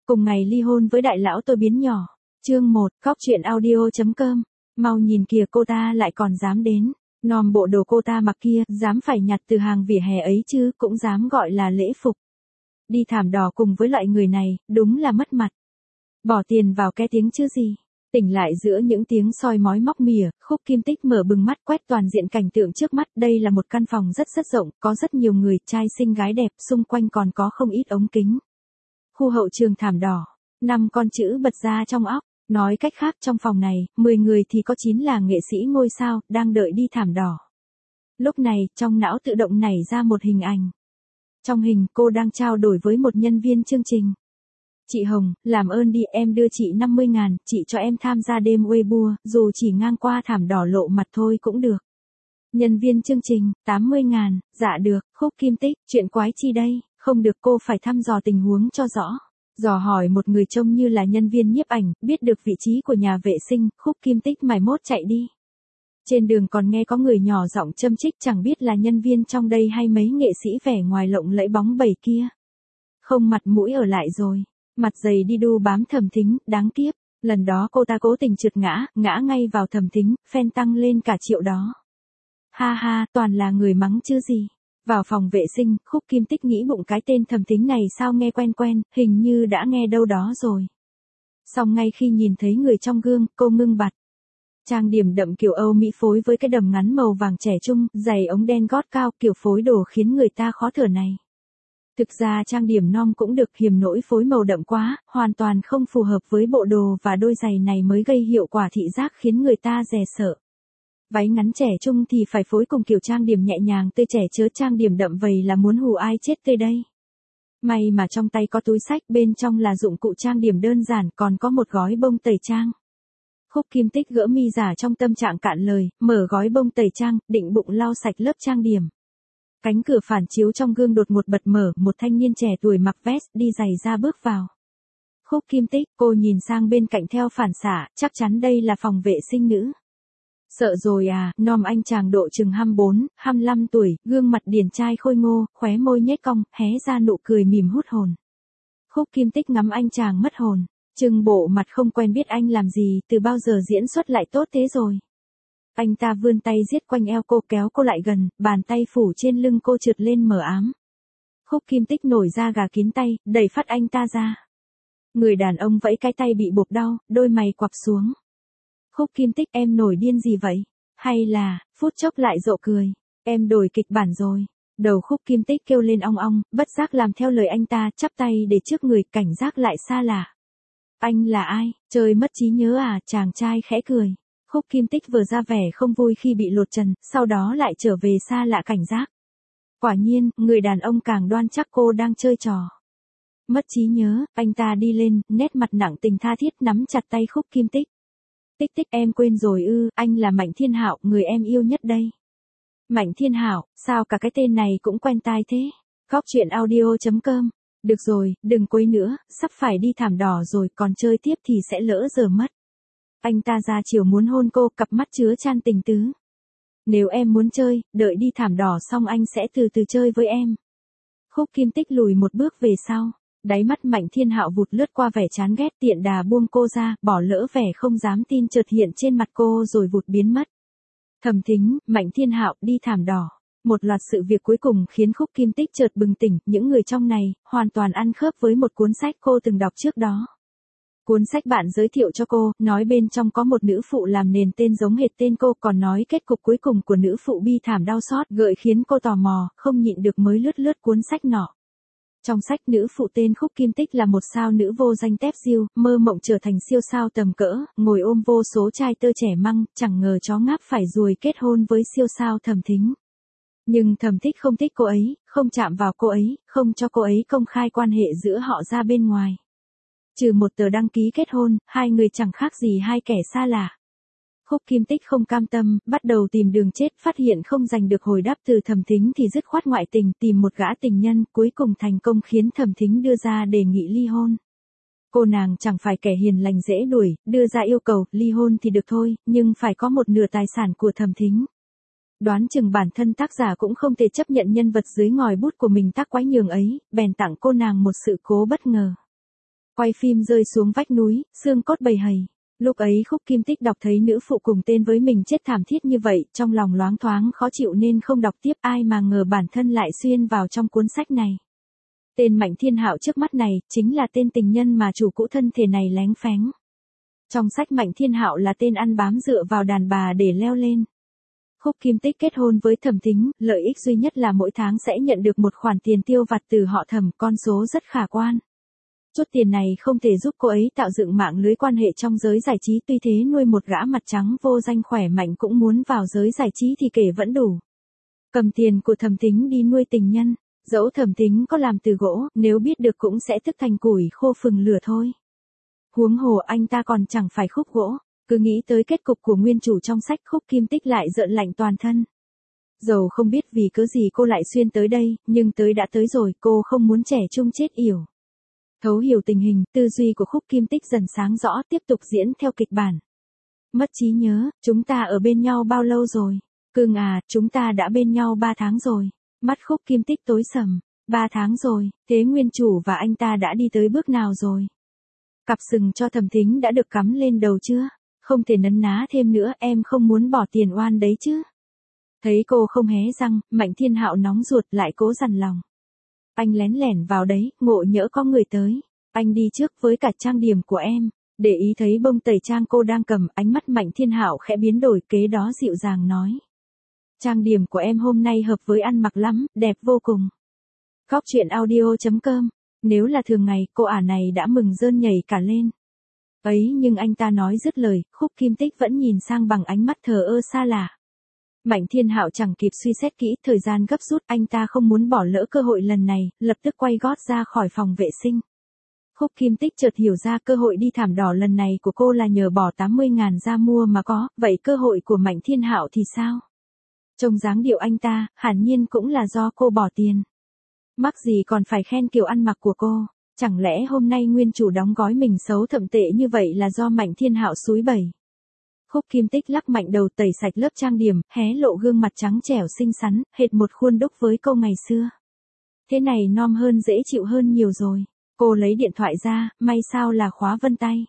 cùng ngày ly hôn với đại lão tôi biến nhỏ. Chương 1, Cóc truyện audio.com. Mau nhìn kìa, cô ta lại còn dám đến. Nom bộ đồ cô ta mặc kia, dám phải nhặt từ hàng vỉa hè ấy chứ, cũng dám gọi là lễ phục. Đi thảm đỏ cùng với loại người này, đúng là mất mặt. Bỏ tiền vào cái tiếng chứ gì. Tỉnh lại giữa những tiếng soi mói móc mỉa, Khúc Kim Tích mở bừng mắt quét toàn diện cảnh tượng trước mắt. Đây là một căn phòng rất rộng, có rất nhiều người, trai xinh gái đẹp, xung quanh còn có không ít ống kính. Khu hậu trường thảm đỏ, 5 con chữ bật ra trong óc. Nói cách khác, trong phòng này, 10 người thì có 9 là nghệ sĩ ngôi sao, đang đợi đi thảm đỏ. Lúc này, trong não tự động nảy ra một hình ảnh. Trong hình, cô đang trao đổi với một nhân viên chương trình. Chị Hồng, làm ơn đi, em đưa chị 50.000, chị cho em tham gia đêm Weibo, dù chỉ ngang qua thảm đỏ lộ mặt thôi cũng được. Nhân viên chương trình, 80.000, dạ được. Khúc Kim Tích, chuyện quái chi đây, không được, cô phải thăm dò tình huống cho rõ. Dò hỏi một người trông như là nhân viên nhiếp ảnh, biết được vị trí của nhà vệ sinh, Khúc Kim Tích mải mốt chạy đi. Trên đường còn nghe có người nhỏ giọng châm chích, chẳng biết là nhân viên trong đây hay mấy nghệ sĩ vẻ ngoài lộng lẫy bóng bẩy kia. Không mặt mũi ở lại rồi, mặt dày đi đu bám Thẩm Thính, đáng kiếp. Lần đó cô ta cố tình trượt ngã ngay vào Thẩm Thính, fan tăng lên cả triệu đó. Ha ha, toàn là người mắng chứ gì. Vào phòng vệ sinh, Khúc Kim Tích nghĩ bụng cái tên Thẩm Thính này sao nghe quen, hình như đã nghe đâu đó rồi. Xong ngay khi nhìn thấy người trong gương, cô ngưng bặt. Trang điểm đậm kiểu Âu Mỹ phối với cái đầm ngắn màu vàng trẻ trung, giày ống đen gót cao, kiểu phối đồ khiến người ta khó thở này. Thực ra trang điểm nom cũng được, hiềm nỗi phối màu đậm quá, hoàn toàn không phù hợp với bộ đồ và đôi giày này mới gây hiệu quả thị giác khiến người ta dè sợ. Váy ngắn trẻ trung thì phải phối cùng kiểu trang điểm nhẹ nhàng tươi trẻ, chớ trang điểm đậm vậy là muốn hù ai chết tươi đây. May mà trong tay có túi xách, bên trong là dụng cụ trang điểm đơn giản, còn có một gói bông tẩy trang. Khúc Kim Tích gỡ mi giả trong tâm trạng cạn lời, mở gói bông tẩy trang, định bụng lau sạch lớp trang điểm. Cánh cửa phản chiếu trong gương đột ngột bật mở, một thanh niên trẻ tuổi mặc vest, đi giày da bước vào. Khúc Kim Tích, cô nhìn sang bên cạnh theo phản xạ, chắc chắn đây là phòng vệ sinh nữ. Sợ rồi à, nom anh chàng độ chừng 24, 25 tuổi, gương mặt điển trai khôi ngô, khóe môi nhếch cong, hé ra nụ cười mỉm hút hồn. Khúc Kim Tích ngắm anh chàng mất hồn, chừng bộ mặt không quen biết anh làm gì, từ bao giờ diễn xuất lại tốt thế rồi. Anh ta vươn tay giết quanh eo cô, kéo cô lại gần, bàn tay phủ trên lưng cô trượt lên mờ ám. Khúc Kim Tích nổi da gà kín tay, đẩy phát anh ta ra. Người đàn ông vẫy cái tay bị buộc đau, đôi mày quặp xuống. Khúc Kim Tích, em nổi điên gì vậy? Hay là, phút chốc lại rộ cười, em đổi kịch bản rồi. Đầu Khúc Kim Tích kêu lên ong ong, bất giác làm theo lời anh ta, chắp tay để trước người, cảnh giác lại xa lạ. Anh là ai? Chơi mất trí nhớ à? Chàng trai khẽ cười. Khúc Kim Tích vừa ra vẻ không vui khi bị lột trần, sau đó lại trở về xa lạ cảnh giác. Quả nhiên, người đàn ông càng đoan chắc cô đang chơi trò. Mất trí nhớ, anh ta đi lên, nét mặt nặng tình tha thiết nắm chặt tay Khúc Kim Tích. Tích Tích, em quên rồi ư, anh là Mạnh Thiên Hạo, người em yêu nhất đây. Mạnh Thiên Hạo, sao cả cái tên này cũng quen tai thế? Cóc truyện audio.com. Được rồi, đừng quấy nữa, sắp phải đi thảm đỏ rồi, còn chơi tiếp thì sẽ lỡ giờ mất. Anh ta ra chiều muốn hôn cô, cặp mắt chứa chan tình tứ. Nếu em muốn chơi, đợi đi thảm đỏ xong anh sẽ từ từ chơi với em. Khúc Kim Tích lùi một bước về sau. Đáy mắt Mạnh Thiên Hạo vụt lướt qua vẻ chán ghét, tiện đà buông cô ra, bỏ lỡ vẻ không dám tin chợt hiện trên mặt cô rồi vụt biến mất. Thẩm Thính, Mạnh Thiên Hạo, đi thảm đỏ. Một loạt sự việc cuối cùng khiến Khúc Kim Tích chợt bừng tỉnh, những người trong này, hoàn toàn ăn khớp với một cuốn sách cô từng đọc trước đó. Cuốn sách bạn giới thiệu cho cô, nói bên trong có một nữ phụ làm nền tên giống hệt tên cô, còn nói kết cục cuối cùng của nữ phụ bi thảm đau xót, gợi khiến cô tò mò, không nhịn được mới lướt cuốn sách nọ. Trong sách, nữ phụ tên Khúc Kim Tích là một sao nữ vô danh tép diêu, mơ mộng trở thành siêu sao tầm cỡ, ngồi ôm vô số trai tơ trẻ măng, chẳng ngờ chó ngáp phải ruồi kết hôn với siêu sao Thẩm Thính. Nhưng Thẩm Tích không thích cô ấy, không chạm vào cô ấy, không cho cô ấy công khai quan hệ giữa họ ra bên ngoài. Trừ một tờ đăng ký kết hôn, hai người chẳng khác gì hai kẻ xa lạ. Khúc Kim Tích không cam tâm, bắt đầu tìm đường chết, phát hiện không giành được hồi đáp từ Thẩm Thính thì dứt khoát ngoại tình, tìm một gã tình nhân, cuối cùng thành công khiến Thẩm Thính đưa ra đề nghị ly hôn. Cô nàng chẳng phải kẻ hiền lành dễ đuổi, đưa ra yêu cầu, ly hôn thì được thôi, nhưng phải có một nửa tài sản của Thẩm Thính. Đoán chừng bản thân tác giả cũng không thể chấp nhận nhân vật dưới ngòi bút của mình tác quái nhường ấy, bèn tặng cô nàng một sự cố bất ngờ. Quay phim rơi xuống vách núi, xương cốt bầy hầy. Lúc ấy Khúc Kim Tích đọc thấy nữ phụ cùng tên với mình chết thảm thiết như vậy, trong lòng loáng thoáng khó chịu nên không đọc tiếp, ai mà ngờ bản thân lại xuyên vào trong cuốn sách này. Tên Mạnh Thiên Hạo trước mắt này, chính là tên tình nhân mà chủ cũ thân thể này lén phén. Trong sách Mạnh Thiên Hạo là tên ăn bám dựa vào đàn bà để leo lên. Khúc Kim Tích kết hôn với Thẩm Thính, lợi ích duy nhất là mỗi tháng sẽ nhận được một khoản tiền tiêu vặt từ họ Thẩm, con số rất khả quan. Chút tiền này không thể giúp cô ấy tạo dựng mạng lưới quan hệ trong giới giải trí, tuy thế nuôi một gã mặt trắng vô danh khỏe mạnh cũng muốn vào giới giải trí thì kể vẫn đủ. Cầm tiền của Thẩm Thính đi nuôi tình nhân, dẫu Thẩm Thính có làm từ gỗ, nếu biết được cũng sẽ thức thành củi khô phừng lửa thôi. Huống hồ anh ta còn chẳng phải khúc gỗ, cứ nghĩ tới kết cục của nguyên chủ trong sách, Khúc Kim Tích lại rợn lạnh toàn thân. Dầu không biết vì cớ gì cô lại xuyên tới đây, nhưng tới đã tới rồi, cô không muốn trẻ trung chết yểu. Thấu hiểu tình hình, tư duy của Khúc Kim Tích dần sáng rõ, tiếp tục diễn theo kịch bản. Mất trí nhớ, chúng ta ở bên nhau bao lâu rồi? Cưng à, chúng ta đã bên nhau 3 tháng rồi. Mắt Khúc Kim Tích tối sầm. 3 tháng rồi, thế nguyên chủ và anh ta đã đi tới bước nào rồi? Cặp sừng cho Thẩm Thính đã được cắm lên đầu chưa? Không thể nấn ná thêm nữa, em không muốn bỏ tiền oan đấy chứ. Thấy cô không hé răng, Mạnh Thiên Hạo nóng ruột lại cố dằn lòng. Anh lén lẻn vào đấy, ngộ nhỡ có người tới. Anh đi trước với cả trang điểm của em. Để ý thấy bông tẩy trang cô đang cầm, ánh mắt Mạnh Thiên Hạo khẽ biến đổi, kế đó dịu dàng nói. Trang điểm của em hôm nay hợp với ăn mặc lắm, đẹp vô cùng. Góc truyện audio.com. Nếu là thường ngày, cô ả này đã mừng rơn nhảy cả lên. Ấy nhưng anh ta nói dứt lời, Khúc Kim Tích vẫn nhìn sang bằng ánh mắt thờ ơ xa lạ. Mạnh Thiên Hạo chẳng kịp suy xét kỹ, thời gian gấp rút, anh ta không muốn bỏ lỡ cơ hội lần này, lập tức quay gót ra khỏi phòng vệ sinh. Khúc Kim Tích chợt hiểu ra cơ hội đi thảm đỏ lần này của cô là nhờ bỏ 80.000 ra mua mà có, vậy cơ hội của Mạnh Thiên Hạo thì sao? Trông dáng điệu anh ta, hẳn nhiên cũng là do cô bỏ tiền. Mắc gì còn phải khen kiểu ăn mặc của cô, chẳng lẽ hôm nay nguyên chủ đóng gói mình xấu thậm tệ như vậy là do Mạnh Thiên Hạo xúi bẩy. Khúc Kim Tích lắc mạnh đầu, tẩy sạch lớp trang điểm, hé lộ gương mặt trắng trẻo xinh xắn, hệt một khuôn đúc với cô ngày xưa. Thế này nom hơn, dễ chịu hơn nhiều rồi. Cô lấy điện thoại ra, may sao là khóa vân tay.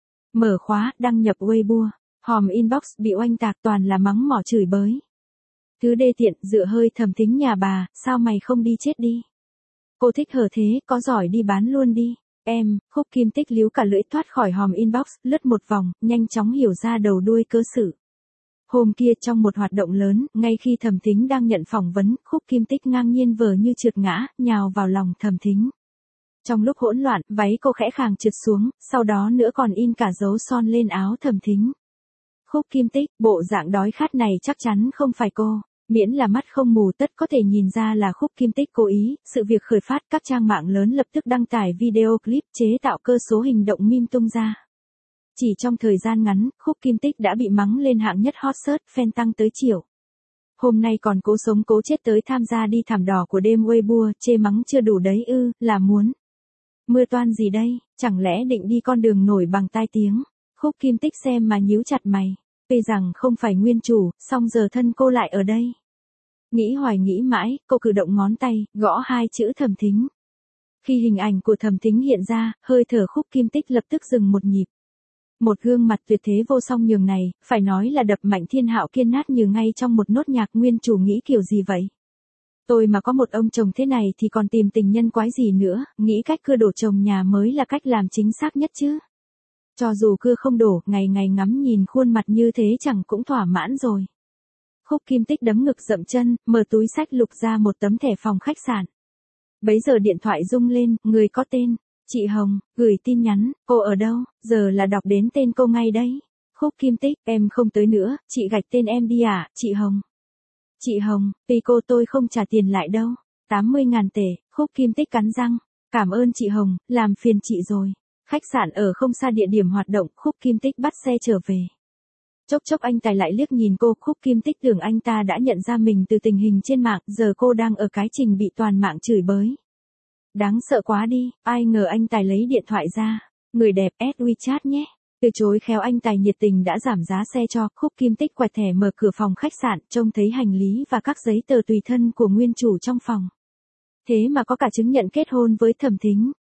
Mở khóa, đăng nhập Weibo, hòm inbox bị oanh tạc, toàn là mắng mỏ chửi bới. Thứ đê tiện, dựa hơi Thẩm Thính nhà bà, sao mày không đi chết đi. Cô thích hở thế, có giỏi đi bán luôn đi. Em, Khúc Kim Tích líu cả lưỡi thoát khỏi hòm inbox, lướt một vòng, nhanh chóng hiểu ra đầu đuôi cơ sự. Hôm kia trong một hoạt động lớn, ngay khi Thẩm Thính đang nhận phỏng vấn, Khúc Kim Tích ngang nhiên vờ như trượt ngã, nhào vào lòng Thẩm Thính. Trong lúc hỗn loạn, váy cô khẽ khàng trượt xuống, sau đó nữa còn in cả dấu son lên áo Thẩm Thính. Khúc Kim Tích, bộ dạng đói khát này chắc chắn không phải cô. Miễn là mắt không mù tất có thể nhìn ra là Khúc Kim Tích cố ý, sự việc khởi phát, các trang mạng lớn lập tức đăng tải video clip chế tạo cơ số hình động meme tung ra. Chỉ trong thời gian ngắn, Khúc Kim Tích đã bị mắng lên hạng nhất hot search, fan tăng tới triệu. Hôm nay còn cố sống cố chết tới tham gia đi thảm đỏ của đêm Weibo, chê mắng chưa đủ đấy ư, là muốn. Mưa toan gì đây, chẳng lẽ định đi con đường nổi bằng tai tiếng. Khúc Kim Tích xem mà nhíu chặt mày. Tuy rằng không phải nguyên chủ, song giờ thân cô lại ở đây. Nghĩ hoài nghĩ mãi, cô cử động ngón tay, gõ 2 chữ Thẩm Thính. Khi hình ảnh của Thẩm Thính hiện ra, hơi thở Khúc Kim Tích lập tức dừng một nhịp. Một gương mặt tuyệt thế vô song nhường này, phải nói là đập Mạnh Thiên Hạo kiên nát như ngay trong một nốt nhạc. Nguyên chủ nghĩ kiểu gì vậy? Tôi mà có một ông chồng thế này thì còn tìm tình nhân quái gì nữa, nghĩ cách cưa đổ chồng nhà mới là cách làm chính xác nhất chứ. Cho dù cưa không đổ, ngày ngày ngắm nhìn khuôn mặt như thế chẳng cũng thỏa mãn rồi. Khúc Kim Tích đấm ngực dậm chân, mở túi xách lục ra một tấm thẻ phòng khách sạn. Bấy giờ điện thoại rung lên, người có tên, chị Hồng, gửi tin nhắn, cô ở đâu, giờ là đọc đến tên cô ngay đấy. Khúc Kim Tích, em không tới nữa, chị gạch tên em đi à, chị Hồng. Chị Hồng, Pico tôi không trả tiền lại đâu. 80.000 tệ, Khúc Kim Tích cắn răng. Cảm ơn chị Hồng, làm phiền chị rồi. Khách sạn ở không xa địa điểm hoạt động, Khúc Kim Tích bắt xe trở về. Chốc chốc anh Tài lại liếc nhìn cô, Khúc Kim Tích tưởng anh ta đã nhận ra mình từ tình hình trên mạng, giờ cô đang ở cái trình bị toàn mạng chửi bới. Đáng sợ quá đi, ai ngờ anh Tài lấy điện thoại ra. Người đẹp, add WeChat nhé. Từ chối khéo anh Tài nhiệt tình đã giảm giá xe cho. Khúc Kim Tích quẹt thẻ mở cửa phòng khách sạn, trông thấy hành lý và các giấy tờ tùy thân của nguyên chủ trong phòng. Thế mà có cả chứng nhận kết hôn với Thẩm Thính.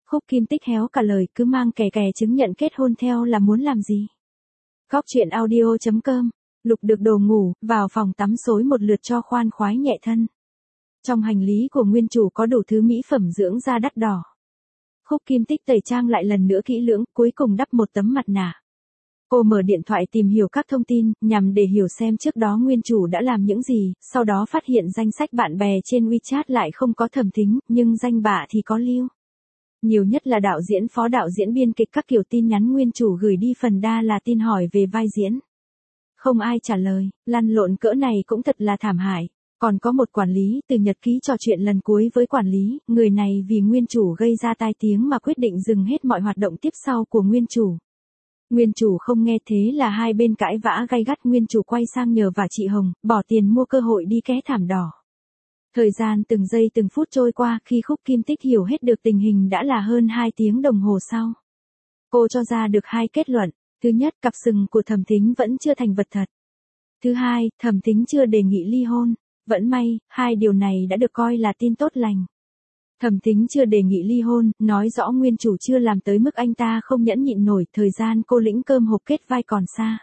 Khúc Kim Tích héo cả lời, cứ mang kè kè chứng nhận kết hôn theo là muốn làm gì. Góc truyện audio.com, lục được đồ ngủ, vào phòng tắm xối một lượt cho khoan khoái nhẹ thân. Trong hành lý của nguyên chủ có đủ thứ mỹ phẩm dưỡng da đắt đỏ. Khúc Kim Tích tẩy trang lại lần nữa kỹ lưỡng, cuối cùng đắp một tấm mặt nạ. Cô mở điện thoại tìm hiểu các thông tin, nhằm để hiểu xem trước đó nguyên chủ đã làm những gì, sau đó phát hiện danh sách bạn bè trên WeChat lại không có Thẩm Thính, nhưng danh bạ thì có lưu. Nhiều nhất là đạo diễn, phó đạo diễn, biên kịch, các kiểu tin nhắn nguyên chủ gửi đi phần đa là tin hỏi về vai diễn. Không ai trả lời, lăn lộn cỡ này cũng thật là thảm hại. Còn có một quản lý từ nhật ký trò chuyện lần cuối với quản lý, người này vì nguyên chủ gây ra tai tiếng mà quyết định dừng hết mọi hoạt động tiếp sau của nguyên chủ. Nguyên chủ không nghe, thế là hai bên cãi vã gay gắt, nguyên chủ quay sang nhờ vả chị Hồng, bỏ tiền mua cơ hội đi ké thảm đỏ. Thời gian từng giây từng phút trôi qua, khi Khúc Kim Tích hiểu hết được tình hình đã là hơn 2 tiếng đồng hồ sau. Cô cho ra được hai kết luận. Thứ nhất, cặp sừng của Thẩm Thính vẫn chưa thành vật thật. Thứ hai, Thẩm Thính chưa đề nghị ly hôn. Vẫn may, hai điều này đã được coi là tin tốt lành. Thẩm Thính chưa đề nghị ly hôn, nói rõ nguyên chủ chưa làm tới mức anh ta không nhẫn nhịn nổi, thời gian cô lĩnh cơm hộp kết vai còn xa.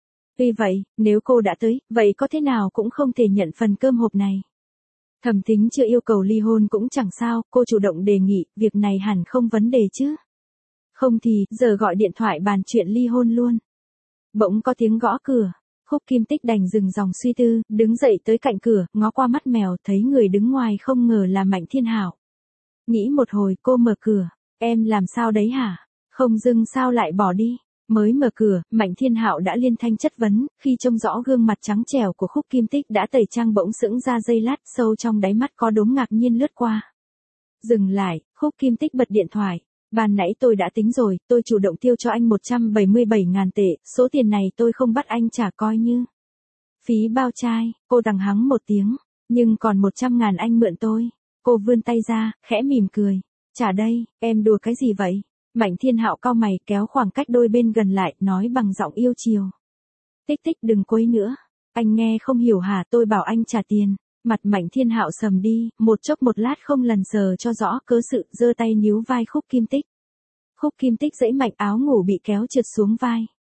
Vì vậy, nếu cô đã tới, vậy có thế nào cũng không thể nhận phần cơm hộp này. Thẩm Thính chưa yêu cầu ly hôn cũng chẳng sao, cô chủ động đề nghị, việc này hẳn không vấn đề chứ. Không thì, giờ gọi điện thoại bàn chuyện ly hôn luôn. Bỗng có tiếng gõ cửa. Khúc Kim Tích đành dừng dòng suy tư, đứng dậy tới cạnh cửa, ngó qua mắt mèo, thấy người đứng ngoài không ngờ là Mạnh Thiên Hạo. Nghĩ một hồi, cô mở cửa. Em làm sao đấy hả? Không dưng sao lại bỏ đi? Mới mở cửa, Mạnh Thiên Hạo đã liên thanh chất vấn, khi trông rõ gương mặt trắng trẻo của Khúc Kim Tích đã tẩy trang, bỗng sững ra giây lát, sâu trong đáy mắt có đốm ngạc nhiên lướt qua. Dừng lại, Khúc Kim Tích bật điện thoại. Ban nãy tôi đã tính rồi, tôi chủ động tiêu cho anh 177.000 tệ, số tiền này tôi không bắt anh trả coi như phí bao trai. Cô đằng hắng một tiếng, nhưng còn 100.000 anh mượn tôi. Cô vươn tay ra, khẽ mỉm cười. Trả đây, em đùa cái gì vậy? Mạnh Thiên Hạo cau mày, kéo khoảng cách đôi bên gần lại, nói bằng giọng yêu chiều. Tích Tích đừng quấy nữa. Anh nghe không hiểu hả? Tôi bảo anh trả tiền. Mặt Mạnh Thiên Hạo sầm đi, một chốc một lát không lần sờ cho rõ cớ sự, giơ tay níu vai Khúc Kim Tích. Khúc Kim Tích giãy mạnh, áo ngủ bị kéo trượt xuống vai.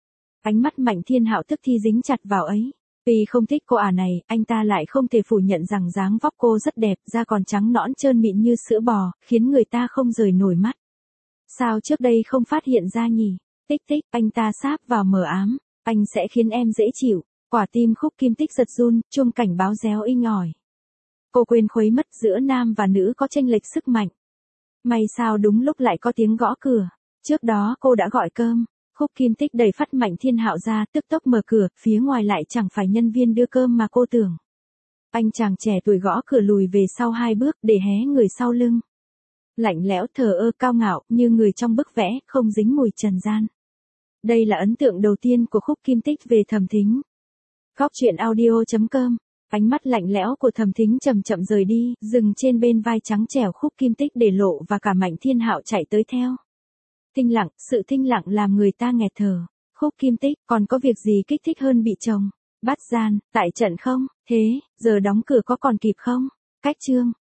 Ánh mắt Mạnh Thiên Hạo tức thì dính chặt vào ấy. Vì không thích cô ả này, anh ta lại không thể phủ nhận rằng dáng vóc cô rất đẹp, da còn trắng nõn trơn mịn như sữa bò, khiến người ta không rời nổi mắt. Sao trước đây không phát hiện ra nhỉ? Tích Tích, anh ta sáp vào mờ ám. Anh sẽ khiến em dễ chịu. Quả tim Khúc Kim Tích giật run, chuông cảnh báo réo inh ỏi. Cô quên khuấy mất giữa nam và nữ có chênh lệch sức mạnh. May sao đúng lúc lại có tiếng gõ cửa. Trước đó cô đã gọi cơm. Khúc Kim Tích đẩy phát Mạnh Thiên Hạo ra, tức tốc mở cửa, phía ngoài lại chẳng phải nhân viên đưa cơm mà cô tưởng. Anh chàng trẻ tuổi gõ cửa lùi về sau 2 bước, để hé người sau lưng. Lạnh lẽo, thờ ơ, cao ngạo, như người trong bức vẽ, không dính mùi trần gian. Đây là ấn tượng đầu tiên của Khúc Kim Tích về Thẩm Thính. Góc truyện audio.com. Ánh mắt lạnh lẽo của Thẩm Thính chậm chậm rời đi, dừng trên bên vai trắng trẻo Khúc Kim Tích để lộ, và cả Mạnh Thiên Hạo chạy tới theo. Thinh lặng, sự thinh lặng làm người ta nghẹt thở. Khúc Kim Tích, còn có việc gì kích thích hơn bị chồng bắt gian tại trận không? Thế, giờ đóng cửa có còn kịp không? Cách chương